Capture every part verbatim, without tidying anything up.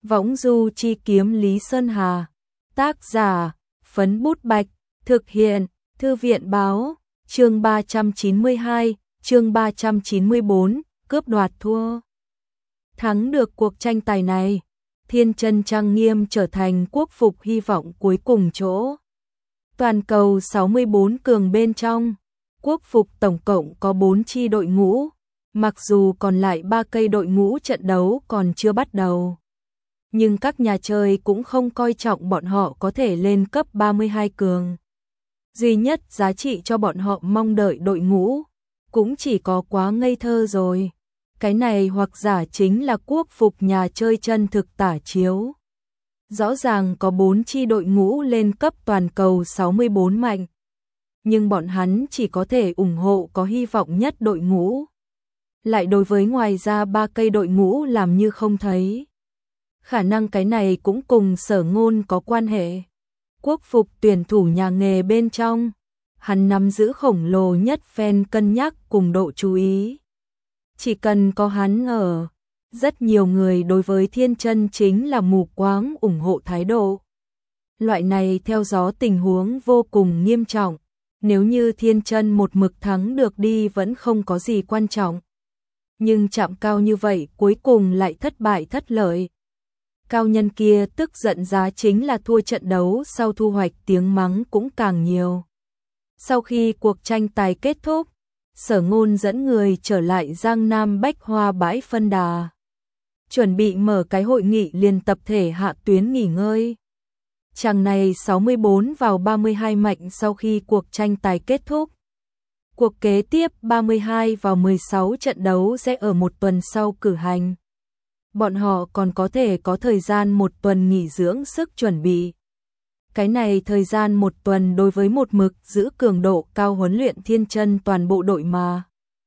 Võng du chi kiếm Lý Sơn Hà. Tác giả, Phấn Bút Bạch. Thực hiện, Thư viện Báo. Chương ba trăm chín mươi hai, chương ba trăm chín mươi bốn, cướp đoạt thua. Thắng được cuộc tranh tài này, Thiên Chân trang nghiêm trở thành quốc phục hy vọng cuối cùng chỗ. Toàn cầu sáu mươi bốn cường bên trong, quốc phục tổng cộng có bốn chi đội ngũ, mặc dù còn lại ba cây đội ngũ trận đấu còn chưa bắt đầu. Nhưng các nhà chơi cũng không coi trọng bọn họ có thể lên cấp ba mươi hai cường. Duy nhất giá trị cho bọn họ mong đợi đội ngũ, cũng chỉ có quá ngây thơ rồi. Cái này hoặc giả chính là quốc phục nhà chơi chân thực tả chiếu. Rõ ràng có bốn chi đội ngũ lên cấp toàn cầu sáu mươi bốn mạnh. Nhưng bọn hắn chỉ có thể ủng hộ có hy vọng nhất đội ngũ. Lại đối với ngoài ra ba cây đội ngũ làm như không thấy. Khả năng cái này cũng cùng Sở Ngôn có quan hệ. Quốc phục tuyển thủ nhà nghề bên trong, hắn nắm giữ khổng lồ nhất fan cân nhắc cùng độ chú ý. Chỉ cần có hắn ở, rất nhiều người đối với Thiên Chân chính là mù quáng ủng hộ thái độ. Loại này theo gió tình huống vô cùng nghiêm trọng, nếu như Thiên Chân một mực thắng được đi vẫn không có gì quan trọng. Nhưng chạm cao như vậy cuối cùng lại thất bại thất lợi. Cao nhân kia tức giận giá chính là thua trận đấu sau thu hoạch tiếng mắng cũng càng nhiều. Sau khi cuộc tranh tài kết thúc, Sở Ngôn dẫn người trở lại Giang Nam Bách Hoa bãi phân đà. Chuẩn bị mở cái hội nghị liền tập thể hạ tuyến nghỉ ngơi. Chàng này sáu mươi bốn vào ba mươi hai mạnh sau khi cuộc tranh tài kết thúc. Cuộc kế tiếp ba mươi hai vào mười sáu trận đấu sẽ ở một tuần sau cử hành. Bọn họ còn có thể có thời gian một tuần nghỉ dưỡng sức chuẩn bị. Cái này thời gian một tuần đối với một mực giữ cường độ cao huấn luyện Thiên Chân toàn bộ đội mà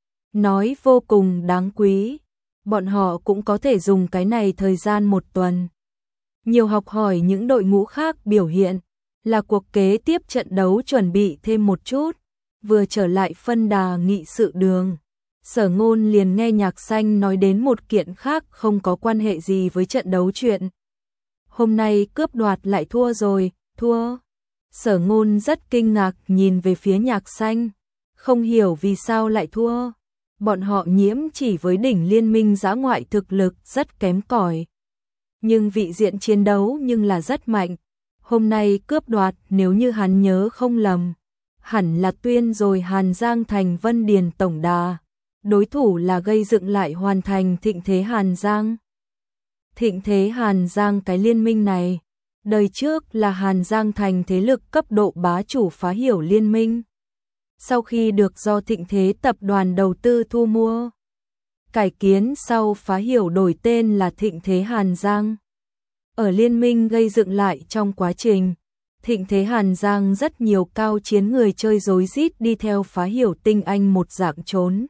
nói vô cùng đáng quý. Bọn họ cũng có thể dùng cái này thời gian một tuần nhiều học hỏi những đội ngũ khác biểu hiện, là cuộc kế tiếp trận đấu chuẩn bị thêm một chút. Vừa trở lại phân đà nghị sự đường, Sở Ngôn liền nghe Nhạc Xanh nói đến một kiện khác không có quan hệ gì với trận đấu chuyện. Hôm nay cướp đoạt lại thua rồi, thua. Sở Ngôn rất kinh ngạc nhìn về phía Nhạc Xanh, không hiểu vì sao lại thua. Bọn họ nhiễm chỉ với đỉnh liên minh dã ngoại thực lực rất kém cỏi, nhưng vị diện chiến đấu nhưng là rất mạnh. Hôm nay cướp đoạt nếu như hắn nhớ không lầm, hẳn là tuyên rồi Hàn Giang thành Vân Điền tổng đà. Đối thủ là gây dựng lại hoàn thành thịnh thế Hàn Giang. Thịnh thế Hàn Giang cái liên minh này, đời trước là Hàn Giang thành thế lực cấp độ bá chủ phá hiểu liên minh. Sau khi được do thịnh thế tập đoàn đầu tư thu mua, cải kiến sau phá hiểu đổi tên là thịnh thế Hàn Giang. Ở liên minh gây dựng lại trong quá trình, thịnh thế Hàn Giang rất nhiều cao chiến người chơi rối rít đi theo phá hiểu tinh anh một dạng trốn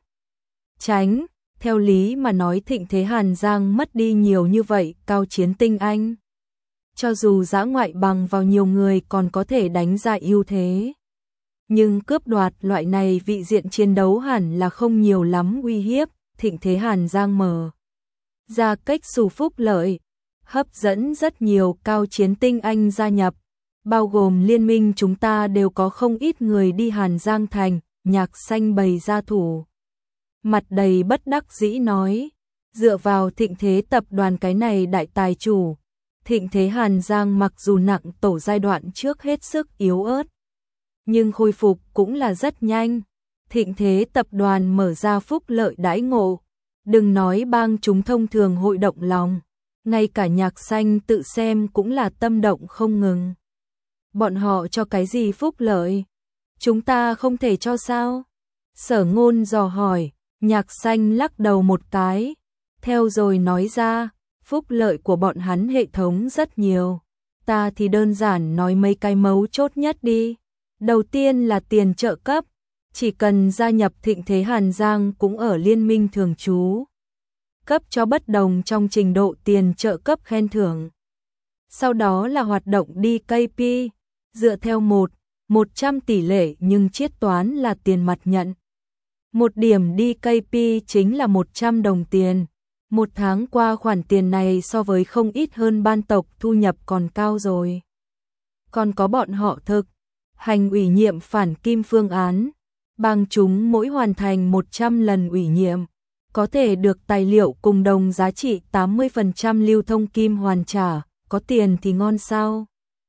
tránh. Theo lý mà nói thịnh thế Hàn Giang mất đi nhiều như vậy cao chiến tinh anh, cho dù dã ngoại bằng vào nhiều người còn có thể đánh ra ưu thế. Nhưng cướp đoạt loại này vị diện chiến đấu hẳn là không nhiều lắm uy hiếp. Thịnh thế Hàn Giang mở ra cách xù phúc lợi, hấp dẫn rất nhiều cao chiến tinh anh gia nhập, bao gồm liên minh chúng ta đều có không ít người đi Hàn Giang thành. Nhạc Xanh bày ra thủ mặt đầy bất đắc dĩ nói, dựa vào thịnh thế tập đoàn cái này đại tài chủ, thịnh thế Hàn Giang mặc dù nặng tổ giai đoạn trước hết sức yếu ớt, nhưng khôi phục cũng là rất nhanh. Thịnh thế tập đoàn mở ra phúc lợi đãi ngộ, đừng nói bang chúng thông thường hội động lòng, ngay cả Nhạc Xanh tự xem cũng là tâm động không ngừng. Bọn họ cho cái gì phúc lợi? Chúng ta không thể cho sao? Sở Ngôn dò hỏi. Nhạc Xanh lắc đầu một cái, theo rồi nói ra, phúc lợi của bọn hắn hệ thống rất nhiều. Ta thì đơn giản nói mấy cái mấu chốt nhất đi. Đầu tiên là tiền trợ cấp, chỉ cần gia nhập thịnh thế Hàn Giang cũng ở liên minh thường trú, cấp cho bất đồng trong trình độ tiền trợ cấp khen thưởng. Sau đó là hoạt động đê ca pê, dựa theo một, một trăm tỷ lệ nhưng chiết toán là tiền mặt nhận. Một điểm đê ca pê chính là một trăm đồng tiền, Một tháng qua khoản tiền này so với không ít hơn ban tộc thu nhập còn cao rồi. Còn có bọn họ thực hành ủy nhiệm phản kim phương án, bằng chúng mỗi hoàn thành một trăm lần ủy nhiệm, có thể được tài liệu cùng đồng giá trị tám mươi phần trăm lưu thông kim hoàn trả, có tiền thì ngon sao.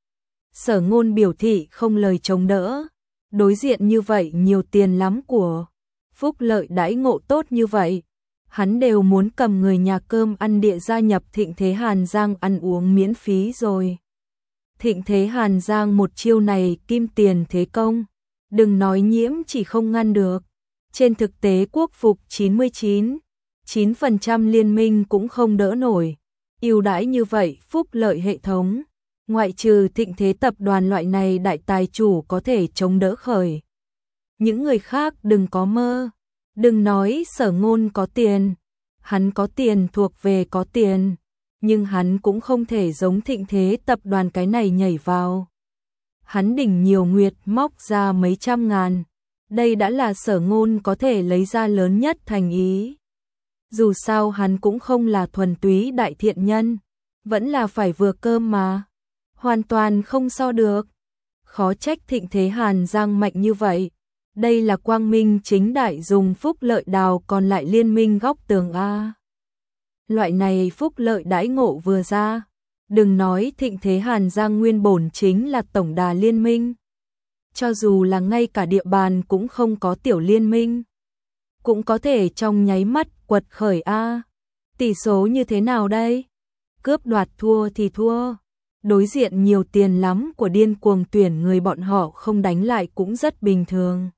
Sở Ngôn biểu thị không lời chống đỡ, đối diện như vậy nhiều tiền lắm của, phúc lợi đãi ngộ tốt như vậy, hắn đều muốn cầm người nhà cơm ăn địa gia nhập Thịnh Thế Hàn Giang ăn uống miễn phí rồi. Thịnh Thế Hàn Giang một chiêu này kim tiền thế công, đừng nói Nhiễm chỉ không ngăn được. Trên thực tế quốc phục chín mươi chín phẩy chín phần trăm liên minh cũng không đỡ nổi. Ưu đãi như vậy phúc lợi hệ thống, ngoại trừ Thịnh Thế tập đoàn loại này đại tài chủ có thể chống đỡ khởi. Những người khác đừng có mơ, đừng nói Sở Ngôn có tiền, hắn có tiền thuộc về có tiền, nhưng hắn cũng không thể giống Thịnh Thế tập đoàn cái này nhảy vào. Hắn đỉnh nhiều nguyệt móc ra mấy trăm ngàn, đây đã là Sở Ngôn có thể lấy ra lớn nhất thành ý. Dù sao hắn cũng không là thuần túy đại thiện nhân, vẫn là phải vừa cơm mà, hoàn toàn không so được. Khó trách Thịnh Thế Hàn Giang mạnh như vậy, đây là quang minh chính đại dùng phúc lợi đào còn lại liên minh góc tường a. Loại này phúc lợi đãi ngộ vừa ra, đừng nói Thịnh Thế Hàn Giang nguyên bổn chính là tổng đà liên minh, cho dù là ngay cả địa bàn cũng không có tiểu liên minh, cũng có thể trong nháy mắt quật khởi a. Tỷ số như thế nào đây? Cướp đoạt thua thì thua, đối diện nhiều tiền lắm của điên cuồng tuyển người bọn họ không đánh lại cũng rất bình thường.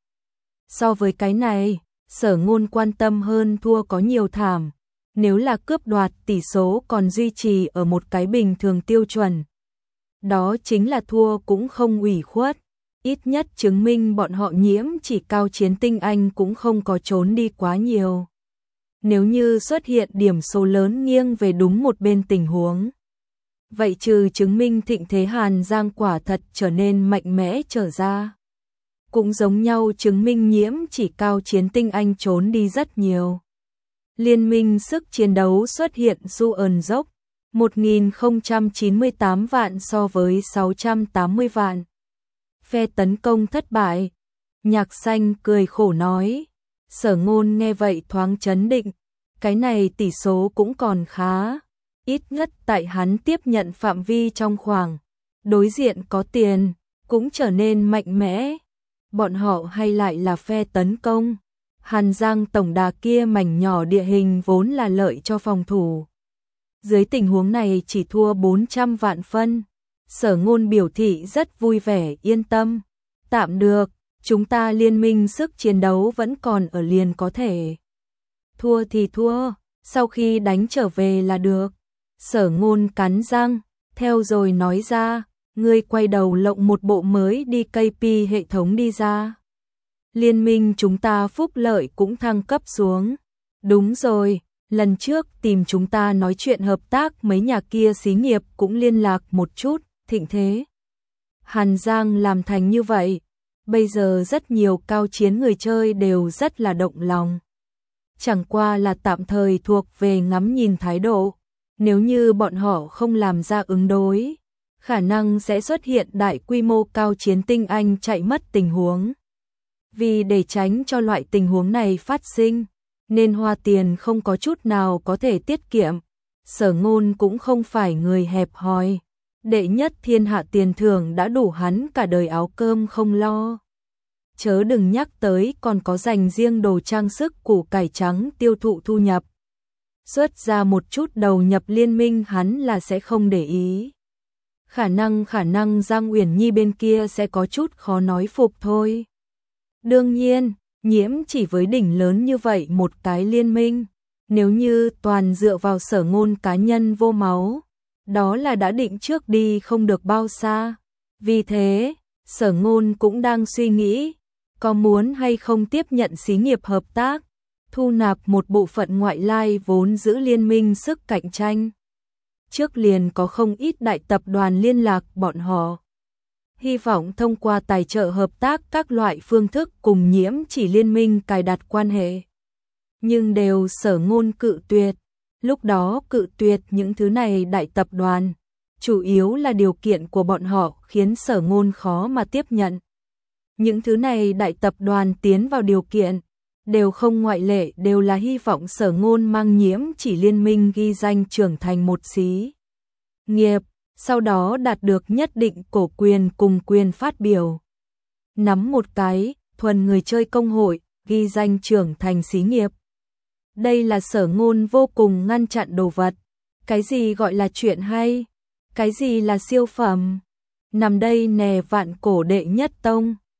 So với cái này, Sở Ngôn quan tâm hơn thua có nhiều thảm. Nếu là cướp đoạt tỷ số còn duy trì ở một cái bình thường tiêu chuẩn, đó chính là thua cũng không ủy khuất, ít nhất chứng minh bọn họ Nhiễm chỉ cao chiến tinh anh cũng không có trốn đi quá nhiều. Nếu như xuất hiện điểm số lớn nghiêng về đúng một bên tình huống, vậy trừ chứng minh Thịnh Thế Hàn Giang quả thật trở nên mạnh mẽ trở ra, cũng giống nhau chứng minh Nhiễm chỉ cao chiến tinh anh trốn đi rất nhiều. Liên minh sức chiến đấu xuất hiện xu ẩn dốc, một nghìn không trăm chín mươi tám vạn so với sáu trăm tám mươi vạn. Phe tấn công thất bại. Nhạc Xanh cười khổ nói. Sở Ngôn nghe vậy thoáng chấn định, cái này tỷ số cũng còn khá, ít nhất tại hắn tiếp nhận phạm vi trong khoảng, đối diện có tiền, cũng trở nên mạnh mẽ. Bọn họ hay lại là phe tấn công. Hàn Giang tổng đà kia mảnh nhỏ địa hình vốn là lợi cho phòng thủ. Dưới tình huống này chỉ thua bốn trăm vạn phân. Sở Ngôn biểu thị rất vui vẻ yên tâm. Tạm được, chúng ta liên minh sức chiến đấu vẫn còn ở liền có thể. Thua thì thua, sau khi đánh trở về là được. Sở Ngôn cắn răng, theo rồi nói ra, ngươi quay đầu lộng một bộ mới đi ca pê hệ thống đi ra. Liên minh chúng ta phúc lợi cũng thăng cấp xuống. Đúng rồi, lần trước tìm chúng ta nói chuyện hợp tác mấy nhà kia xí nghiệp cũng liên lạc một chút, Thịnh Thế Hàn Giang làm thành như vậy, bây giờ rất nhiều cao chiến người chơi đều rất là động lòng. Chẳng qua là tạm thời thuộc về ngắm nhìn thái độ, nếu như bọn họ không làm ra ứng đối, khả năng sẽ xuất hiện đại quy mô cao chiến tinh anh chạy mất tình huống. Vì để tránh cho loại tình huống này phát sinh, nên hoa tiền không có chút nào có thể tiết kiệm. Sở Ngôn cũng không phải người hẹp hòi, đệ nhất thiên hạ tiền thưởng đã đủ hắn cả đời áo cơm không lo. Chớ đừng nhắc tới còn có dành riêng đồ trang sức củ cải trắng tiêu thụ thu nhập. Xuất ra một chút đầu nhập liên minh hắn là sẽ không để ý. Khả năng khả năng Giang Uyển Nhi bên kia sẽ có chút khó nói phục thôi. Đương nhiên, Nhiễm chỉ với đỉnh lớn như vậy một cái liên minh, nếu như toàn dựa vào Sở Ngôn cá nhân vô máu, đó là đã định trước đi không được bao xa. Vì thế, Sở Ngôn cũng đang suy nghĩ, có muốn hay không tiếp nhận xí nghiệp hợp tác, thu nạp một bộ phận ngoại lai vốn giữ liên minh sức cạnh tranh. Trước liền có không ít đại tập đoàn liên lạc bọn họ. Hy vọng thông qua tài trợ hợp tác các loại phương thức cùng Nhiễm chỉ liên minh cài đặt quan hệ. Nhưng đều Sở Ngôn cự tuyệt. lúc đó cự tuyệt những thứ này đại tập đoàn, chủ yếu là điều kiện của bọn họ khiến Sở Ngôn khó mà tiếp nhận. Những thứ này đại tập đoàn tiến vào điều kiện, đều không ngoại lệ đều là hy vọng Sở Ngôn mang Nhiễm Chỉ liên minh ghi danh trưởng thành một xí nghiệp, sau đó đạt được nhất định cổ quyền cùng quyền phát biểu. Nắm một cái, thuần người chơi công hội, ghi danh trưởng thành xí nghiệp. Đây là Sở Ngôn vô cùng ngăn chặn đồ vật. Cái gì gọi là chuyện hay? Cái gì là siêu phẩm? Nằm đây nè vạn cổ đệ nhất tông.